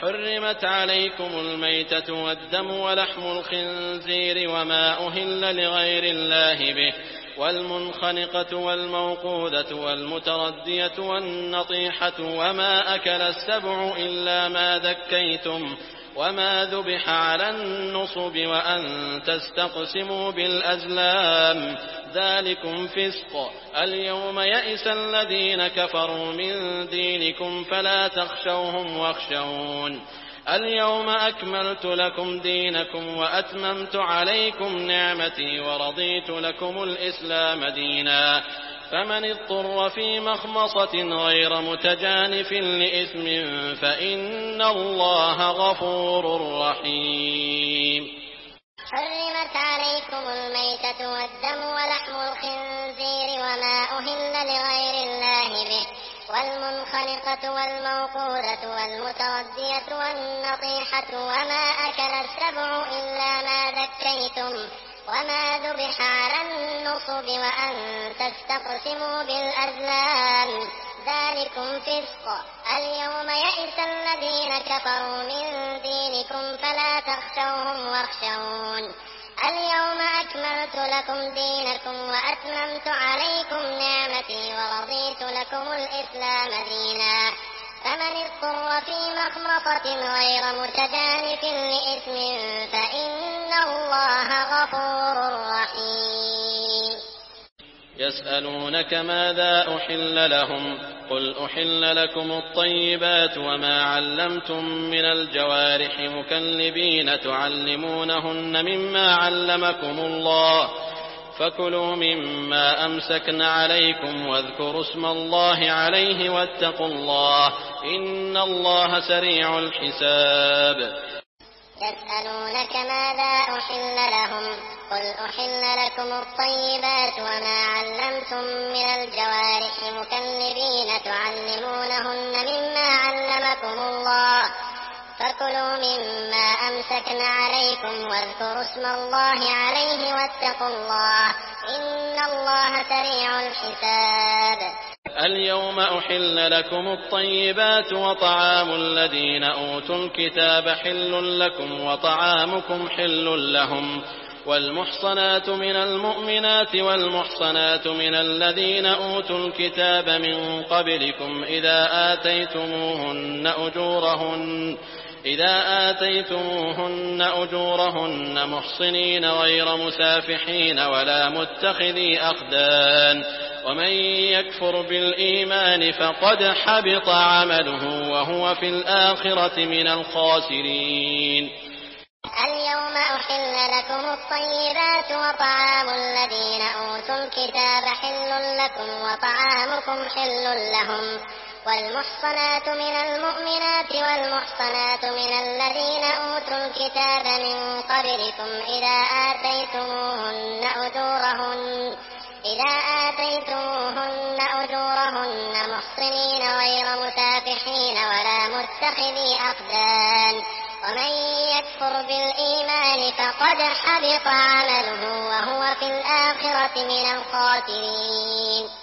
حرمت عليكم الميتة والدم ولحم الخنزير وما أهل لغير الله به والمنخنقة والموقوذة والمتردية والنطيحة وما أكل السبع إلا ما ذكيتم وما ذبح على النصب وأن تستقسموا بالأزلام ذلكم فسق. اليوم يئس الذين كفروا من دينكم فلا تخشوهم واخشون. اليوم أكملت لكم دينكم وأتممت عليكم نعمتي ورضيت لكم الإسلام دينا. فمن اضطر في مخمصة غير متجانف لإثم فإن الله غفور رحيم. حرمت عليكم الميتة والدم ولحم الخنزير وما أهل لغير الله به والمنخنقة والموقوذة والمتردية والنطيحة وما أكل السبع إلا ما ذكيتم وما ذبح على النصب وأن تستقسموا بالأزلام ذلكم فسق. اليوم يئس الذين كفروا من دينكم فلا تخشوهم واخشون. اليوم أكملت لكم دينكم وأتممت عليكم نعمتي ورضيت لكم الإسلام دينا. فمن اضطر في مخمصة غير متجانف لإثم فإن الله غفور رحيم. يسألونك ماذا أحل لهم قل أحل لكم الطيبات وما علمتم من الجوارح مكلبين تعلمونهن مما علمكم الله فكلوا مما أمسكن عليكم واذكروا اسم الله عليه واتقوا الله إن الله سريع الحساب. يسألونك ماذا أحل لهم قل أحل لكم الطيبات وما علمتم من الجوارح مكلبين تعلمونهن مما علمكم الله فكلوا مما أمسكن عليكم واذكروا اسم الله عليه واتقوا الله إن الله سريع الحساب. اليوم أحل لكم الطيبات وطعام الذين أوتوا الكتاب حل لكم وطعامكم حل لهم والمحصنات من المؤمنات والمحصنات من الذين أوتوا الكتاب من قبلكم إذا آتيتموهن أجورهن محصنين غير مسافحين ولا متخذي أخدان ومن يكفر بالإيمان فقد حبط عمله وهو في الآخرة من الخاسرين. اليوم أحل لكم الطيبات وطعام الذين أوتوا الكتاب حل لكم وطعامكم حل لهم والمحصنات من المؤمنات والمحصنات من الذين أوتوا الكتاب من قبلكم إذا آتيتموهن أجورهن محصنين غير مسافحين ولا متخذي أخدان ومن يكفر بالإيمان فقد حبط عمله وهو في الآخرة من الخاسرين.